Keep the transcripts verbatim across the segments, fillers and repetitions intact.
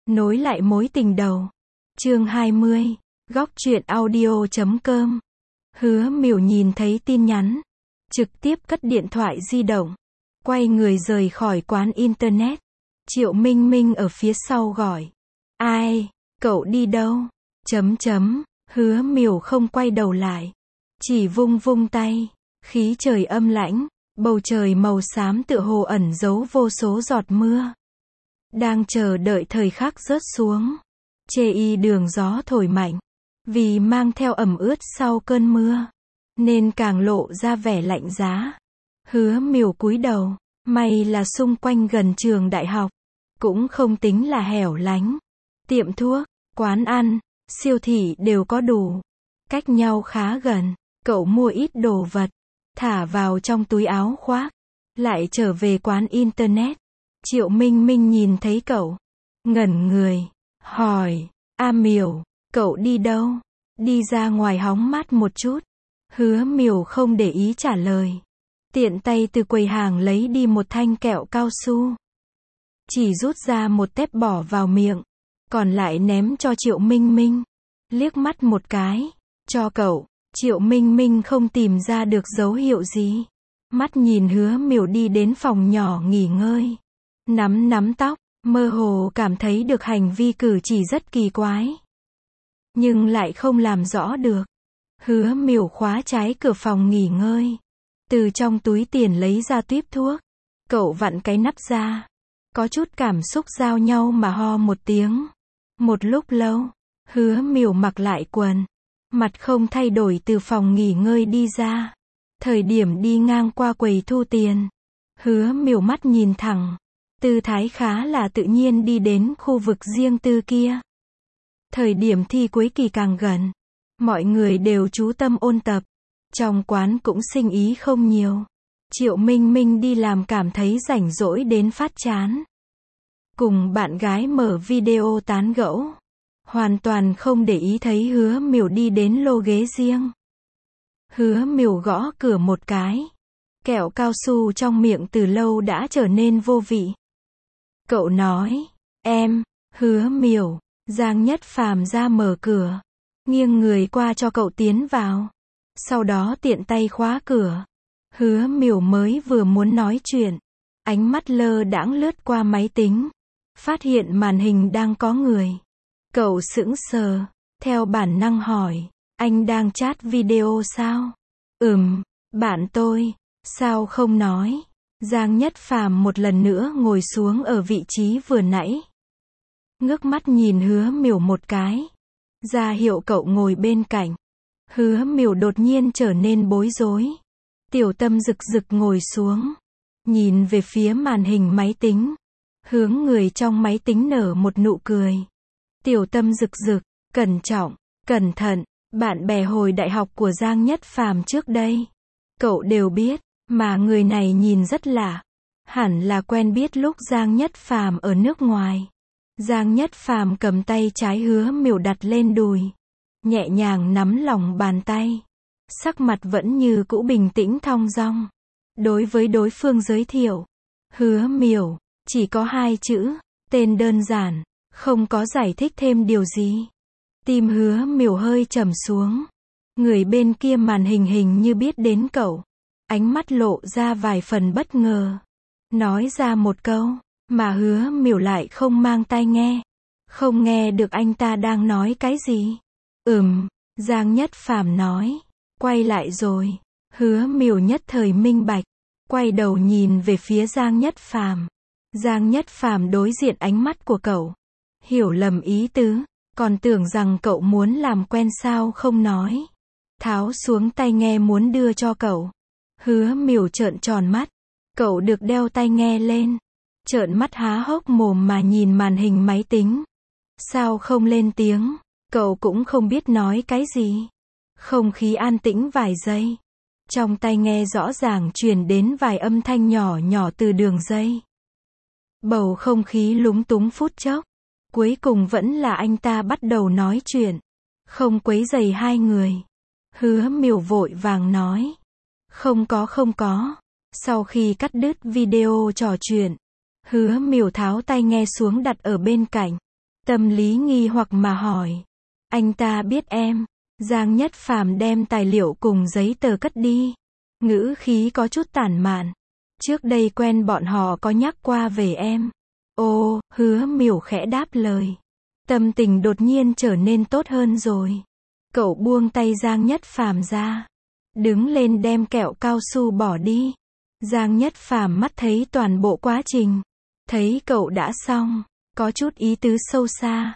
Nối lại mối tình đầu. Chương hai mươi. Góc truyện audio chấm com. Hứa Miểu nhìn thấy tin nhắn, trực tiếp cất điện thoại di động, quay người rời khỏi quán internet. Triệu Minh Minh ở phía sau gọi. Ai, cậu đi đâu? Chấm chấm, Hứa Miểu không quay đầu lại, chỉ vung vung tay. Khí trời âm lãnh, bầu trời màu xám tựa hồ ẩn giấu vô số giọt mưa, đang chờ đợi thời khắc rớt xuống. Chê y đường gió thổi mạnh, vì mang theo ẩm ướt sau cơn mưa, nên càng lộ ra vẻ lạnh giá. Hứa Miểu cúi đầu, may là xung quanh gần trường đại học, cũng không tính là hẻo lánh. Tiệm thuốc, quán ăn, siêu thị đều có đủ, cách nhau khá gần. Cậu mua ít đồ vật, thả vào trong túi áo khoác, lại trở về quán internet. Triệu Minh Minh nhìn thấy cậu, ngẩn người, hỏi, A Miểu, cậu đi đâu? Đi ra ngoài hóng mát một chút. Hứa Miểu không để ý trả lời, tiện tay từ quầy hàng lấy đi một thanh kẹo cao su, chỉ rút ra một tép bỏ vào miệng, còn lại ném cho Triệu Minh Minh. Liếc mắt một cái, cho cậu. Triệu Minh Minh không tìm ra được dấu hiệu gì, mắt nhìn Hứa Miểu đi đến phòng nhỏ nghỉ ngơi, nắm nắm tóc, mơ hồ cảm thấy được hành vi cử chỉ rất kỳ quái, nhưng lại không làm rõ được. Hứa Miểu khóa trái cửa phòng nghỉ ngơi, từ trong túi tiền lấy ra tuýp thuốc, cậu vặn cái nắp ra, có chút cảm xúc giao nhau mà ho một tiếng. Một lúc lâu, Hứa Miểu mặc lại quần, mặt không thay đổi từ phòng nghỉ ngơi đi ra. Thời điểm đi ngang qua quầy thu tiền, Hứa Miểu mắt nhìn thẳng, tư thái khá là tự nhiên đi đến khu vực riêng tư kia. Thời điểm thi cuối kỳ càng gần, mọi người đều chú tâm ôn tập, trong quán cũng sinh ý không nhiều. Triệu Minh Minh đi làm cảm thấy rảnh rỗi đến phát chán, cùng bạn gái mở video tán gẫu, hoàn toàn không để ý thấy Hứa Miểu đi đến lô ghế riêng. Hứa Miểu gõ cửa một cái, kẹo cao su trong miệng từ lâu đã trở nên vô vị. Cậu nói, em, Hứa Miểu. Giang Nhất Phàm ra mở cửa, nghiêng người qua cho cậu tiến vào, sau đó tiện tay khóa cửa. Hứa Miểu mới vừa muốn nói chuyện, ánh mắt lơ đãng lướt qua máy tính, phát hiện màn hình đang có người. Cậu sững sờ, theo bản năng hỏi, anh đang chat video sao? Ừm, bạn tôi. Sao không nói? Giang Nhất Phàm một lần nữa ngồi xuống ở vị trí vừa nãy, ngước mắt nhìn Hứa Miểu một cái, ra hiệu cậu ngồi bên cạnh. Hứa Miểu đột nhiên trở nên bối rối, tiểu tâm rực rực ngồi xuống, nhìn về phía màn hình máy tính, hướng người trong máy tính nở một nụ cười. Tiểu tâm rực rực, cẩn trọng, cẩn thận, bạn bè hồi đại học của Giang Nhất Phàm trước đây, cậu đều biết, mà người này nhìn rất lạ, hẳn là quen biết lúc Giang Nhất Phàm ở nước ngoài. Giang Nhất Phàm cầm tay trái Hứa Miểu đặt lên đùi, nhẹ nhàng nắm lòng bàn tay, sắc mặt vẫn như cũ bình tĩnh thong dong. Đối với đối phương giới thiệu, Hứa Miểu, chỉ có hai chữ, tên đơn giản, không có giải thích thêm điều gì. Tim Hứa Miểu hơi trầm xuống, người bên kia màn hình hình như biết đến cậu, ánh mắt lộ ra vài phần bất ngờ, nói ra một câu, mà Hứa Miểu lại không mang tai nghe, không nghe được anh ta đang nói cái gì. Ừm, Giang Nhất Phàm nói, quay lại rồi. Hứa Miểu nhất thời minh bạch, quay đầu nhìn về phía Giang Nhất Phàm. Giang Nhất Phàm đối diện ánh mắt của cậu, hiểu lầm ý tứ, còn tưởng rằng cậu muốn làm quen sao không nói. Tháo xuống tai nghe muốn đưa cho cậu. Hứa Miểu trợn tròn mắt, cậu được đeo tai nghe lên, trợn mắt há hốc mồm mà nhìn màn hình máy tính. Sao không lên tiếng? Cậu cũng không biết nói cái gì. Không khí an tĩnh vài giây, trong tai nghe rõ ràng truyền đến vài âm thanh nhỏ nhỏ từ đường dây. Bầu không khí lúng túng phút chốc, cuối cùng vẫn là anh ta bắt đầu nói chuyện, không quấy rầy hai người. Hứa Miểu vội vàng nói, không có không có. Sau khi cắt đứt video trò chuyện, Hứa Miểu tháo tai nghe xuống đặt ở bên cạnh, Tâm lý nghi hoặc mà hỏi. Anh ta biết em. Giang Nhất Phàm đem tài liệu cùng giấy tờ cất đi. Ngữ khí có chút tản mạn. Trước đây quen bọn họ có nhắc qua về em. Ô, Hứa Miểu khẽ đáp lời. Tâm tình đột nhiên trở nên tốt hơn rồi. Cậu buông tay Giang Nhất Phàm ra. Đứng lên đem kẹo cao su bỏ đi. Giang Nhất Phàm mắt thấy toàn bộ quá trình. Thấy cậu đã xong. Có chút ý tứ sâu xa.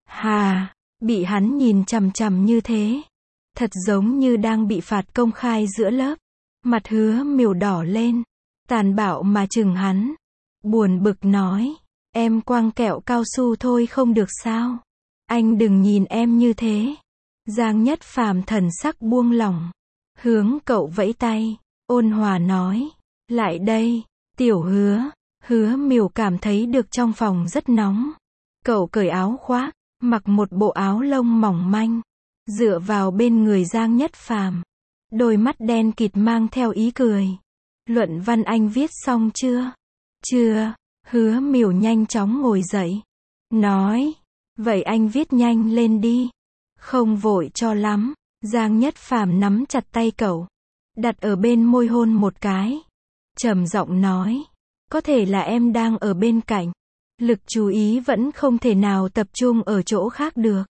Hà, bị hắn nhìn chằm chằm như thế. Thật giống như đang bị phạt công khai giữa lớp. Mặt Hứa Miểu đỏ lên. Tàn bạo mà chừng hắn. Buồn bực nói. Em quăng kẹo cao su thôi không được sao? Anh đừng nhìn em như thế. Giang Nhất Phàm thần sắc buông lỏng. Hướng cậu vẫy tay. Ôn hòa nói. Lại đây, tiểu Hứa. Hứa Miểu cảm thấy được trong phòng rất nóng. Cậu cởi áo khoác, mặc một bộ áo lông mỏng manh. Dựa vào bên người Giang Nhất Phàm. Đôi mắt đen kịt mang theo ý cười. Luận văn anh viết xong chưa? Chưa. Hứa Miểu nhanh chóng ngồi dậy. Nói. Vậy anh viết nhanh lên đi. Không vội cho lắm. Giang Nhất Phàm nắm chặt tay cậu. Đặt ở bên môi hôn một cái. Trầm giọng nói. Có thể là em đang ở bên cạnh. Lực chú ý vẫn không thể nào tập trung ở chỗ khác được.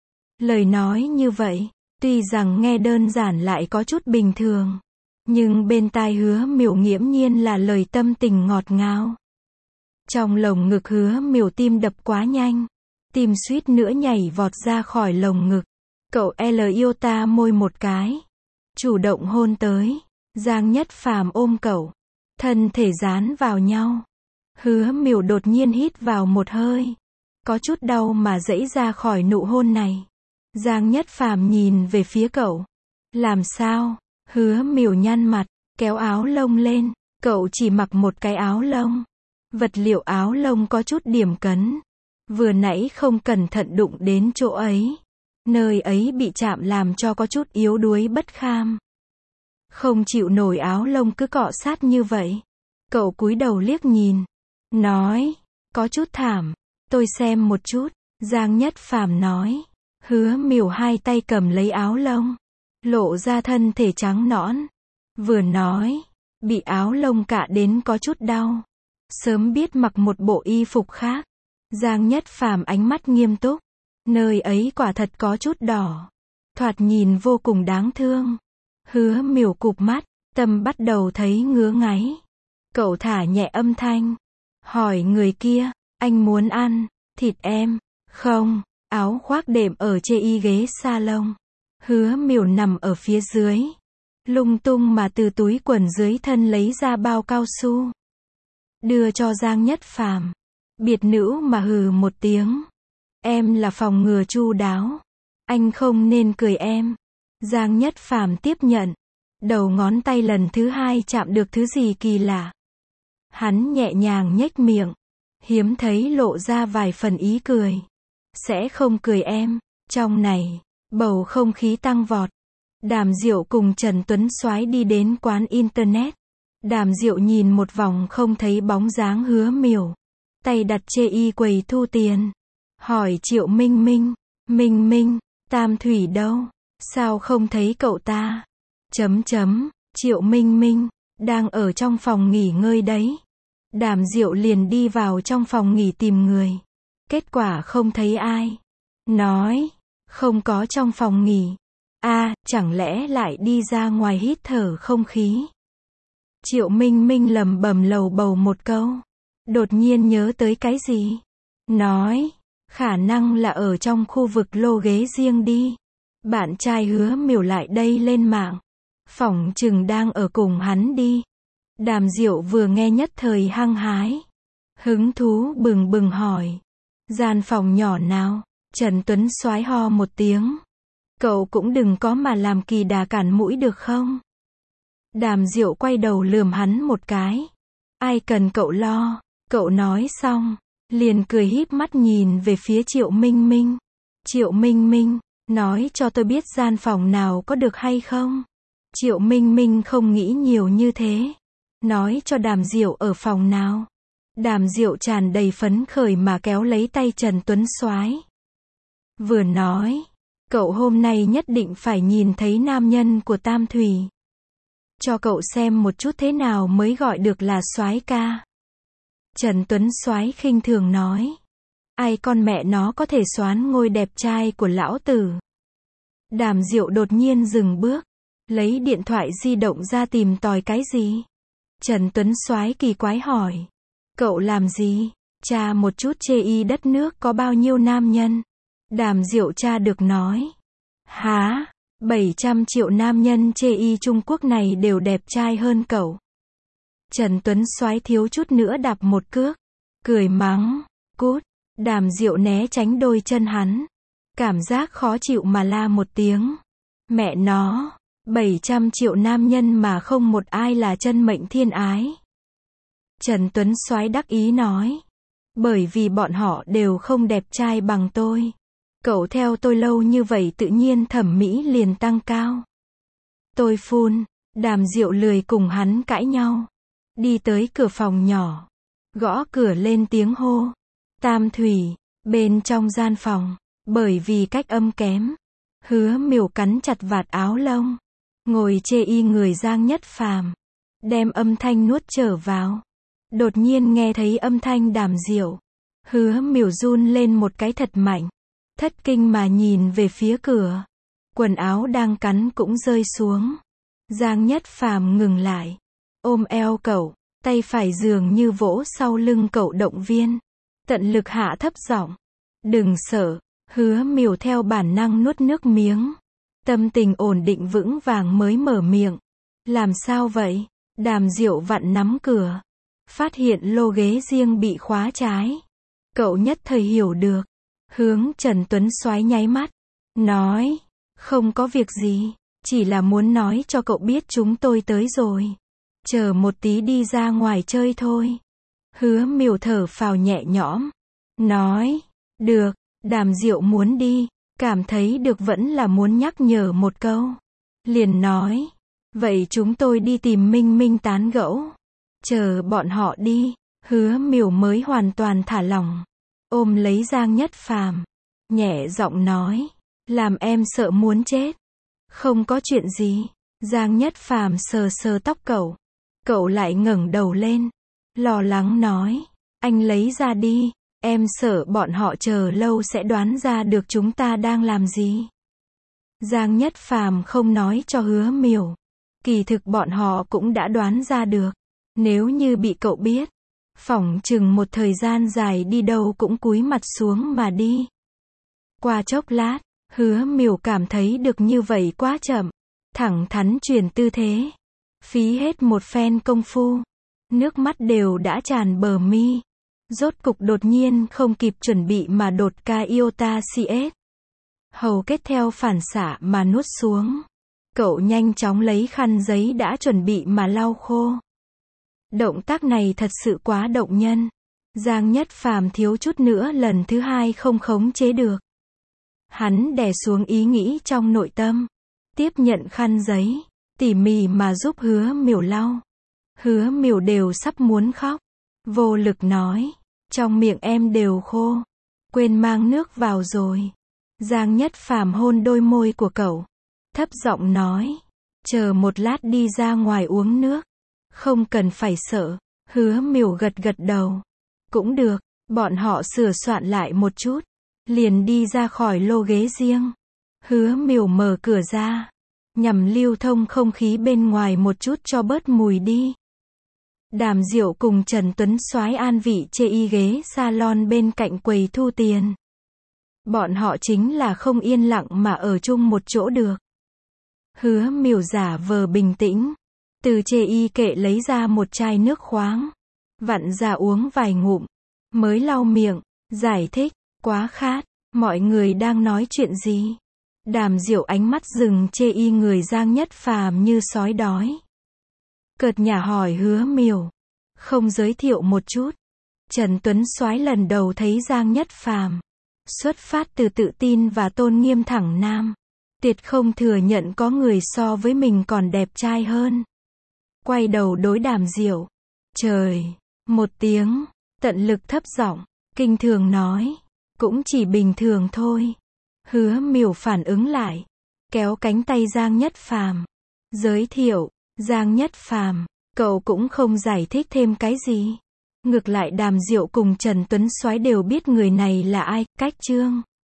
Lời nói như vậy. Tuy rằng nghe đơn giản lại có chút bình thường. Nhưng bên tai Hứa Miểu nghiễm nhiên là lời tâm tình ngọt ngào. Trong lồng ngực Hứa Miểu tim đập quá nhanh. Tim suýt nữa nhảy vọt ra khỏi lồng ngực. Cậu L yêu ta môi một cái. Chủ động hôn tới. Giang Nhất Phàm ôm cậu. Thân thể dán vào nhau. Hứa Miểu đột nhiên hít vào một hơi. Có chút đau mà giãy ra khỏi nụ hôn này. Giang Nhất Phàm nhìn về phía cậu. Làm sao? Hứa Miểu nhăn mặt, kéo áo lông lên. Cậu chỉ mặc một cái áo lông. Vật liệu áo lông có chút điểm cấn. Vừa nãy không cẩn thận đụng đến chỗ ấy. Nơi ấy bị chạm làm cho có chút yếu đuối bất kham. Không chịu nổi áo lông cứ cọ sát như vậy. Cậu cúi đầu liếc nhìn. Nói. Có chút thảm. Tôi xem một chút. Giang Nhất Phàm nói. Hứa Miểu hai tay cầm lấy áo lông. Lộ ra thân thể trắng nõn. Vừa nói. Bị áo lông cạ đến có chút đau. Sớm biết mặc một bộ y phục khác. Giang Nhất Phàm ánh mắt nghiêm túc. Nơi ấy quả thật có chút đỏ. Thoạt nhìn vô cùng đáng thương. Hứa Miểu cụp mắt. Tâm bắt đầu thấy ngứa ngáy. Cậu thả nhẹ âm thanh. Hỏi người kia. Anh muốn ăn thịt em? Không. Áo khoác đệm ở trên y ghế salon. Hứa Miểu nằm ở phía dưới. Lung tung mà từ túi quần dưới thân lấy ra bao cao su. Đưa cho Giang Nhất Phàm. Biệt nữ mà hừ một tiếng. Em là phòng ngừa chu đáo. Anh không nên cười em. Giang Nhất Phàm tiếp nhận. Đầu ngón tay lần thứ hai chạm được thứ gì kỳ lạ. Hắn nhẹ nhàng nhếch miệng. Hiếm thấy lộ ra vài phần ý cười. Sẽ không cười em. Trong này, bầu không khí tăng vọt. Đàm Diệu cùng Trần Tuấn Soái đi đến quán internet. Đàm Diệu nhìn một vòng không thấy bóng dáng Hứa Miểu. Tay đặt chê y quầy thu tiền. Hỏi Triệu Minh Minh. Minh Minh, Tam Thủy đâu? Sao không thấy cậu ta? Chấm chấm, Triệu Minh Minh, đang ở trong phòng nghỉ ngơi đấy. Đàm Diệu liền đi vào trong phòng nghỉ tìm người. Kết quả không thấy ai. Nói, không có trong phòng nghỉ. A, à, chẳng lẽ lại đi ra ngoài hít thở không khí? Triệu Minh Minh lẩm bẩm lầu bầu một câu. Đột nhiên nhớ tới cái gì? Nói, khả năng là ở trong khu vực lô ghế riêng đi. Bạn trai Hứa Miểu lại đây lên mạng. Phỏng chừng đang ở cùng hắn đi. Đàm Diệu vừa nghe nhất thời hăng hái. Hứng thú bừng bừng hỏi. Gian phòng nhỏ nào? Trần Tuấn Soái ho một tiếng. Cậu cũng đừng có mà làm kỳ đà cản mũi được không? Đàm Diệu quay đầu lườm hắn một cái. Ai cần cậu lo? Cậu nói xong, liền cười híp mắt nhìn về phía Triệu Minh Minh. Triệu Minh Minh, nói cho tôi biết gian phòng nào có được hay không? Triệu Minh Minh không nghĩ nhiều như thế. Nói cho Đàm Diệu ở phòng nào. Đàm Diệu tràn đầy phấn khởi mà kéo lấy tay Trần Tuấn Soái. Vừa nói, cậu hôm nay nhất định phải nhìn thấy nam nhân của Tam Thủy. Cho cậu xem một chút thế nào mới gọi được là soái ca. Trần Tuấn Soái khinh thường nói. Ai con mẹ nó có thể soán ngôi đẹp trai của lão tử. Đàm Diệu đột nhiên dừng bước, lấy điện thoại di động ra tìm tòi cái gì. Trần Tuấn Soái kỳ quái hỏi. Cậu làm gì? Tra một chút chê y đất nước có bao nhiêu nam nhân. Đàm Diệu tra được nói. Hả? bảy trăm triệu nam nhân chê y Trung Quốc này đều đẹp trai hơn cậu. Trần Tuấn Soái thiếu chút nữa đạp một cước. Cười mắng. Cút. Đàm Diệu né tránh đôi chân hắn. Cảm giác khó chịu mà la một tiếng. Mẹ nó. bảy trăm triệu nam nhân mà không một ai là chân mệnh thiên ái. Trần Tuấn Soái đắc ý nói. Bởi vì bọn họ đều không đẹp trai bằng tôi. Cậu theo tôi lâu như vậy tự nhiên thẩm mỹ liền tăng cao. Tôi phun. Đàm Diệu lười cùng hắn cãi nhau. Đi tới cửa phòng nhỏ. Gõ cửa lên tiếng hô. Tam Thủy. Bên trong gian phòng. Bởi vì cách âm kém. Hứa Miểu cắn chặt vạt áo lông. Ngồi chê y người Giang Nhất Phàm. Đem âm thanh nuốt trở vào. Đột nhiên nghe thấy âm thanh Đàm Diệu. Hứa Miểu run lên một cái thật mạnh. Thất kinh mà nhìn về phía cửa. Quần áo đang cắn cũng rơi xuống. Giang Nhất Phàm ngừng lại. Ôm eo cậu. Tay phải dường như vỗ sau lưng cậu động viên. Tận lực hạ thấp giọng. Đừng sợ. Hứa Miểu theo bản năng nuốt nước miếng. Tâm tình ổn định vững vàng mới mở miệng. Làm sao vậy? Đàm Diệu vặn nắm cửa. Phát hiện lô ghế riêng bị khóa trái. Cậu nhất thời hiểu được. Hướng Trần Tuấn Soái nháy mắt. Nói. Không có việc gì. Chỉ là muốn nói cho cậu biết chúng tôi tới rồi. Chờ một tí đi ra ngoài chơi thôi. Hứa Miểu thở phào nhẹ nhõm. Nói. Được. Đàm Diệu muốn đi. Cảm thấy được vẫn là muốn nhắc nhở một câu. Liền nói. Vậy chúng tôi đi tìm Minh Minh tán gẫu. Chờ bọn họ đi. Hứa Miểu mới hoàn toàn thả lỏng. Ôm lấy Giang Nhất Phàm. Nhẹ giọng nói. Làm em sợ muốn chết. Không có chuyện gì. Giang Nhất Phàm sờ sờ tóc cậu. Cậu lại ngẩng đầu lên. Lo lắng nói. Anh lấy ra đi. Em sợ bọn họ chờ lâu sẽ đoán ra được chúng ta đang làm gì. Giang Nhất Phàm không nói cho Hứa Miểu. Kỳ thực bọn họ cũng đã đoán ra được. Nếu như bị cậu biết. Phỏng chừng một thời gian dài đi đâu cũng cúi mặt xuống mà đi. Qua chốc lát. Hứa Miểu cảm thấy được như vậy quá chậm. Thẳng thắn chuyển tư thế. Phí hết một phen công phu. Nước mắt đều đã tràn bờ mi. Rốt cục đột nhiên không kịp chuẩn bị mà đột ca iota cs. Hầu kết theo phản xạ mà nuốt xuống. Cậu nhanh chóng lấy khăn giấy đã chuẩn bị mà lau khô. Động tác này thật sự quá động nhân. Giang Nhất Phàm thiếu chút nữa lần thứ hai không khống chế được. Hắn đè xuống ý nghĩ trong nội tâm. Tiếp nhận khăn giấy. Tỉ mỉ mà giúp Hứa Miểu lau. Hứa Miểu đều sắp muốn khóc. Vô lực nói. Trong miệng em đều khô. Quên mang nước vào rồi. Giang Nhất Phàm hôn đôi môi của cậu. Thấp giọng nói. Chờ một lát đi ra ngoài uống nước. Không cần phải sợ. Hứa Miểu gật gật đầu. Cũng được. Bọn họ sửa soạn lại một chút. Liền đi ra khỏi lô ghế riêng. Hứa Miểu mở cửa ra. Nhằm lưu thông không khí bên ngoài một chút cho bớt mùi đi. Đàm Diệu cùng Trần Tuấn Soái an vị chê y ghế salon bên cạnh quầy thu tiền. Bọn họ chính là không yên lặng mà ở chung một chỗ được. Hứa Miểu giả vờ bình tĩnh. Từ chê y kệ lấy ra một chai nước khoáng. Vặn ra uống vài ngụm. Mới lau miệng. Giải thích. Quá khát. Mọi người đang nói chuyện gì? Đàm Diệu ánh mắt dừng chê y người Giang Nhất Phàm như sói đói. Cợt nhả hỏi Hứa Miểu. Không giới thiệu một chút. Trần Tuấn Soái lần đầu thấy Giang Nhất Phàm. Xuất phát từ tự tin và tôn nghiêm thẳng nam. Tuyệt không thừa nhận có người so với mình còn đẹp trai hơn. Quay đầu đối Đàm Diệu. Trời. Một tiếng. Tận lực thấp giọng, kinh thường nói. Cũng chỉ bình thường thôi. Hứa miểu phản ứng lại. Kéo cánh tay Giang Nhất Phàm. Giới thiệu, Giang Nhất Phàm. Cậu cũng không giải thích thêm cái gì. Ngược lại Đàm Diệu cùng Trần Tuấn Soái đều biết người này là ai, cách chương.